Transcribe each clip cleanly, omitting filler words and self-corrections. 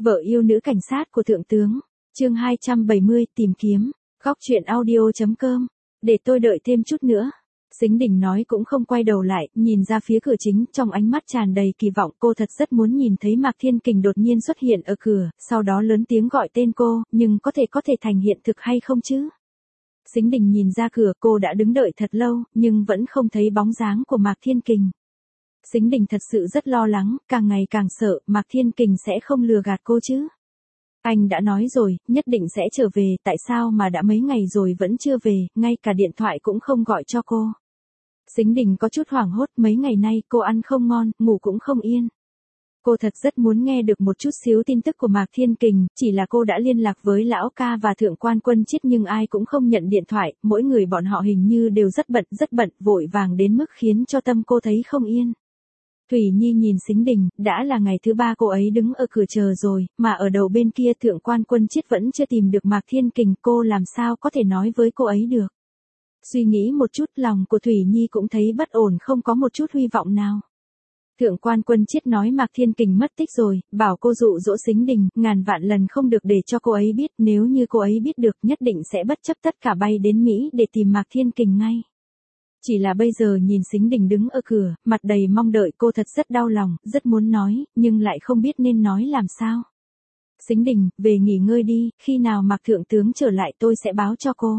Vợ yêu nữ cảnh sát của thượng tướng. Chương 270 tìm kiếm. Góc truyện audio.com. Để tôi đợi thêm chút nữa. Sính Đình nói cũng không quay đầu lại, nhìn ra phía cửa chính, trong ánh mắt tràn đầy kỳ vọng. Cô thật rất muốn nhìn thấy Mạc Thiên Kình đột nhiên xuất hiện ở cửa, sau đó lớn tiếng gọi tên cô, nhưng có thể thành hiện thực hay không chứ? Sính Đình nhìn ra cửa, cô đã đứng đợi thật lâu, nhưng vẫn không thấy bóng dáng của Mạc Thiên Kình. Sính Đình thật sự rất lo lắng, càng ngày càng sợ Mạc Thiên Kình sẽ không lừa gạt cô chứ. Anh đã nói rồi, nhất định sẽ trở về, tại sao mà đã mấy ngày rồi vẫn chưa về, ngay cả điện thoại cũng không gọi cho cô. Sính Đình có chút hoảng hốt, mấy ngày nay cô ăn không ngon, ngủ cũng không yên. Cô thật rất muốn nghe được một chút xíu tin tức của Mạc Thiên Kình, chỉ là cô đã liên lạc với Lão Ca và Thượng quan Quân Chiết nhưng ai cũng không nhận điện thoại, mỗi người bọn họ hình như đều rất bận, vội vàng đến mức khiến cho tâm cô thấy không yên. Thủy Nhi nhìn Sính Đình, đã là ngày thứ 3 cô ấy đứng ở cửa chờ rồi, mà ở đầu bên kia Thượng quan Quân Chiết vẫn chưa tìm được Mạc Thiên Kình, cô làm sao có thể nói với cô ấy được. Suy nghĩ một chút, lòng của Thủy Nhi cũng thấy bất ổn, không có một chút hy vọng nào. Thượng quan Quân Chiết nói Mạc Thiên Kình mất tích rồi, bảo cô dụ dỗ Sính Đình, ngàn vạn lần không được để cho cô ấy biết, nếu như cô ấy biết được nhất định sẽ bất chấp tất cả bay đến Mỹ để tìm Mạc Thiên Kình ngay. Chỉ là bây giờ nhìn Sính Đình đứng ở cửa, mặt đầy mong đợi, cô thật rất đau lòng, rất muốn nói, nhưng lại không biết nên nói làm sao. Sính Đình, về nghỉ ngơi đi, khi nào Mạc Thượng tướng trở lại tôi sẽ báo cho cô.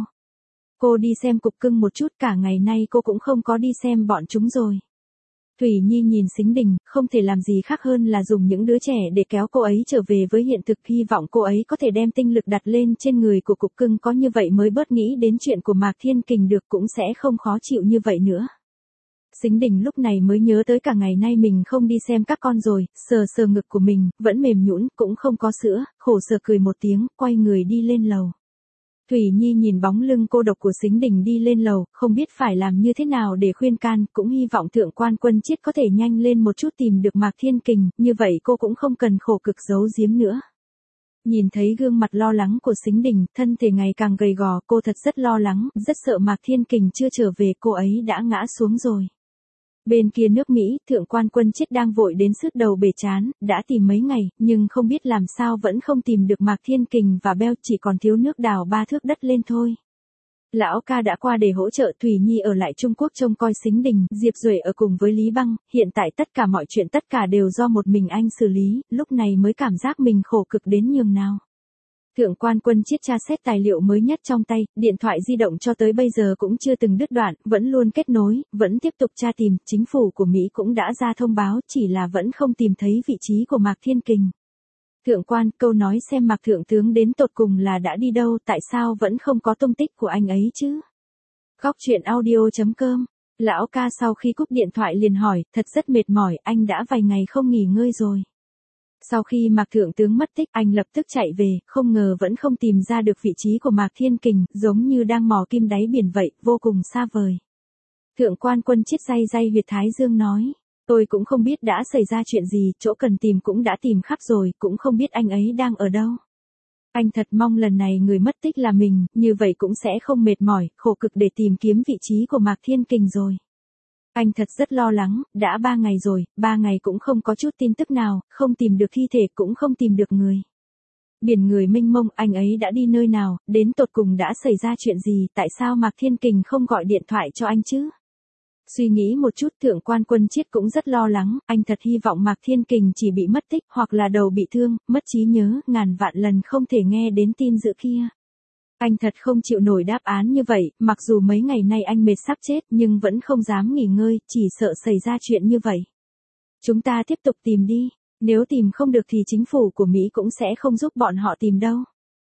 Cô đi xem cục cưng một chút, cả ngày nay cô cũng không có đi xem bọn chúng rồi. Thủy Nhi nhìn Sính Đình, không thể làm gì khác hơn là dùng những đứa trẻ để kéo cô ấy trở về với hiện thực, hy vọng cô ấy có thể đem tinh lực đặt lên trên người của cục cưng, có như vậy mới bớt nghĩ đến chuyện của Mạc Thiên Kình được, cũng sẽ không khó chịu như vậy nữa. Sính Đình lúc này mới nhớ tới cả ngày nay mình không đi xem các con rồi, sờ ngực của mình, vẫn mềm nhũn, cũng không có sữa, khổ sở cười một tiếng, quay người đi lên lầu. Thủy Nhi nhìn bóng lưng cô độc của Sính Đình đi lên lầu, không biết phải làm như thế nào để khuyên can, cũng hy vọng Thượng quan Quân Chiết có thể nhanh lên một chút tìm được Mạc Thiên Kình, như vậy cô cũng không cần khổ cực giấu giếm nữa. Nhìn thấy gương mặt lo lắng của Sính Đình, thân thể ngày càng gầy gò, cô thật rất lo lắng, rất sợ Mạc Thiên Kình chưa trở về, cô ấy đã ngã xuống rồi. Bên kia nước Mỹ, Thượng quan Quân Chiết đang vội đến sứt đầu bể chán, đã tìm mấy ngày, nhưng không biết làm sao vẫn không tìm được Mạc Thiên Kình và Beo, chỉ còn thiếu nước đào 3 thước đất lên thôi. Lão Ca đã qua để hỗ trợ, Thủy Nhi ở lại Trung Quốc trông coi Sính Đình, Diệp Duệ ở cùng với Lý Băng, hiện tại tất cả mọi chuyện tất cả đều do một mình anh xử lý, lúc này mới cảm giác mình khổ cực đến nhường nào. Thượng quan Quân Chiết tra xét tài liệu mới nhất trong tay, điện thoại di động cho tới bây giờ cũng chưa từng đứt đoạn, vẫn luôn kết nối, vẫn tiếp tục tra tìm, chính phủ của Mỹ cũng đã ra thông báo, chỉ là vẫn không tìm thấy vị trí của Mạc Thiên Kình. Thượng quan, câu nói xem Mạc Thượng tướng đến tột cùng là đã đi đâu, tại sao vẫn không có tung tích của anh ấy chứ? Góc truyện audio.com. Lão Ca sau khi cúp điện thoại liền hỏi, thật rất mệt mỏi, anh đã vài ngày không nghỉ ngơi rồi. Sau khi Mạc Thượng tướng mất tích, anh lập tức chạy về, không ngờ vẫn không tìm ra được vị trí của Mạc Thiên Kình, giống như đang mò kim đáy biển vậy, vô cùng xa vời. Thượng quan Quân Chiết day huyệt thái dương nói, tôi cũng không biết đã xảy ra chuyện gì, chỗ cần tìm cũng đã tìm khắp rồi, cũng không biết anh ấy đang ở đâu. Anh thật mong lần này người mất tích là mình, như vậy cũng sẽ không mệt mỏi, khổ cực để tìm kiếm vị trí của Mạc Thiên Kình rồi. Anh thật rất lo lắng, đã 3 ngày rồi, 3 ngày cũng không có chút tin tức nào, không tìm được thi thể cũng không tìm được người. Biển người mênh mông, anh ấy đã đi nơi nào, đến tột cùng đã xảy ra chuyện gì, tại sao Mạc Thiên Kình không gọi điện thoại cho anh chứ? Suy nghĩ một chút, Thượng quan Quân Chiết cũng rất lo lắng, anh thật hy vọng Mạc Thiên Kình chỉ bị mất tích, hoặc là đầu bị thương, mất trí nhớ, ngàn vạn lần không thể nghe đến tin dữ kia. Anh thật không chịu nổi đáp án như vậy, mặc dù mấy ngày nay anh mệt sắp chết nhưng vẫn không dám nghỉ ngơi, chỉ sợ xảy ra chuyện như vậy. Chúng ta tiếp tục tìm đi, nếu tìm không được thì chính phủ của Mỹ cũng sẽ không giúp bọn họ tìm đâu.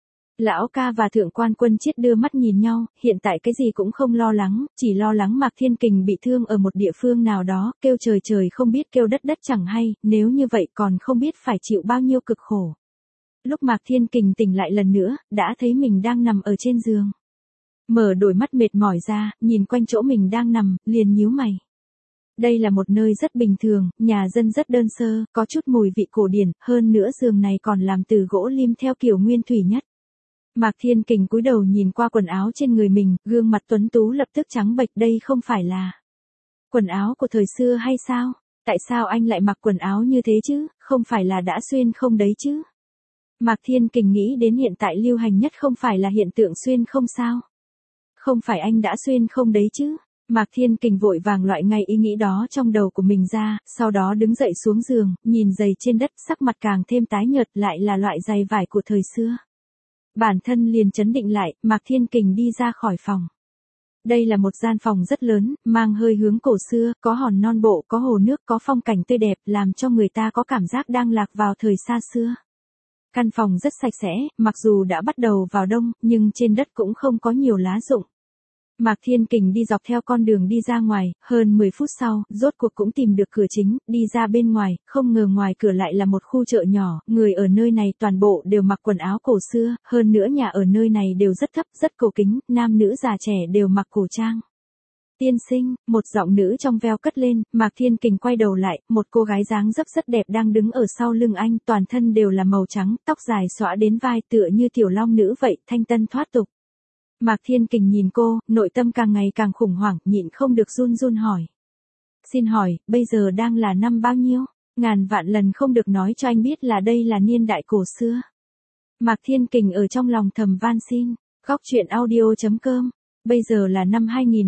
Lão Ca và Thượng quan Quân Chiết đưa mắt nhìn nhau, hiện tại cái gì cũng không lo lắng, chỉ lo lắng Mạc Thiên Kình bị thương ở một địa phương nào đó, kêu trời không biết kêu đất chẳng hay, nếu như vậy còn không biết phải chịu bao nhiêu cực khổ. Lúc Mạc Thiên Kình tỉnh lại lần nữa, đã thấy mình đang nằm ở trên giường. Mở đôi mắt mệt mỏi ra, nhìn quanh chỗ mình đang nằm, liền nhíu mày. Đây là một nơi rất bình thường, nhà dân rất đơn sơ, có chút mùi vị cổ điển, hơn nữa giường này còn làm từ gỗ lim theo kiểu nguyên thủy nhất. Mạc Thiên Kình cúi đầu nhìn qua quần áo trên người mình, gương mặt tuấn tú lập tức trắng bệch, đây không phải là quần áo của thời xưa hay sao? Tại sao anh lại mặc quần áo như thế chứ, không phải là đã xuyên không đấy chứ? Mạc Thiên Kình nghĩ đến hiện tại lưu hành nhất không phải là hiện tượng xuyên không sao. Không phải anh đã xuyên không đấy chứ. Mạc Thiên Kình vội vàng loại ngay ý nghĩ đó trong đầu của mình ra, sau đó đứng dậy xuống giường, nhìn giày trên đất, sắc mặt càng thêm tái nhợt, lại là loại giày vải của thời xưa. Bản thân liền trấn định lại, Mạc Thiên Kình đi ra khỏi phòng. Đây là một gian phòng rất lớn, mang hơi hướng cổ xưa, có hòn non bộ, có hồ nước, có phong cảnh tươi đẹp, làm cho người ta có cảm giác đang lạc vào thời xa xưa. Căn phòng rất sạch sẽ, mặc dù đã bắt đầu vào đông, nhưng trên đất cũng không có nhiều lá rụng. Mạc Thiên Kình đi dọc theo con đường đi ra ngoài, hơn 10 phút sau, rốt cuộc cũng tìm được cửa chính, đi ra bên ngoài, không ngờ ngoài cửa lại là một khu chợ nhỏ, người ở nơi này toàn bộ đều mặc quần áo cổ xưa, hơn nữa nhà ở nơi này đều rất thấp, rất cổ kính, nam nữ già trẻ đều mặc cổ trang. Tiên sinh, một giọng nữ trong veo cất lên, Mạc Thiên Kình quay đầu lại, một cô gái dáng dấp rất đẹp đang đứng ở sau lưng anh, toàn thân đều là màu trắng, tóc dài xõa đến vai tựa như tiểu long nữ vậy, thanh tân thoát tục. Mạc Thiên Kình nhìn cô, nội tâm càng ngày càng khủng hoảng, nhịn không được run run hỏi. Xin hỏi, bây giờ đang là năm bao nhiêu? Ngàn vạn lần không được nói cho anh biết là đây là niên đại cổ xưa. Mạc Thiên Kình ở trong lòng thầm van xin. Góc truyện audio.com. Bây giờ là năm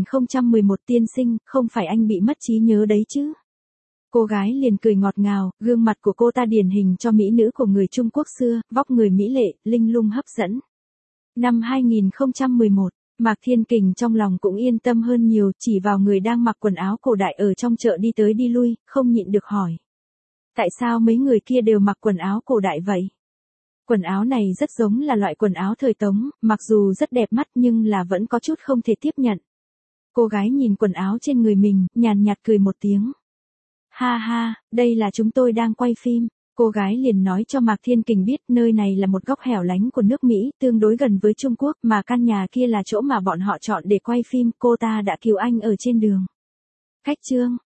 2011 tiên sinh, không phải anh bị mất trí nhớ đấy chứ? Cô gái liền cười ngọt ngào, gương mặt của cô ta điển hình cho mỹ nữ của người Trung Quốc xưa, vóc người mỹ lệ, linh lung hấp dẫn. Năm 2011, Mạc Thiên Kình trong lòng cũng yên tâm hơn nhiều, chỉ vào người đang mặc quần áo cổ đại ở trong chợ đi tới đi lui, không nhịn được hỏi. Tại sao mấy người kia đều mặc quần áo cổ đại vậy? Quần áo này rất giống là loại quần áo thời Tống, mặc dù rất đẹp mắt nhưng là vẫn có chút không thể tiếp nhận. Cô gái nhìn quần áo trên người mình, nhàn nhạt cười một tiếng. Ha ha, đây là chúng tôi đang quay phim. Cô gái liền nói cho Mạc Thiên Kình biết nơi này là một góc hẻo lánh của nước Mỹ, tương đối gần với Trung Quốc, mà căn nhà kia là chỗ mà bọn họ chọn để quay phim, cô ta đã cứu anh ở trên đường. Khách trương,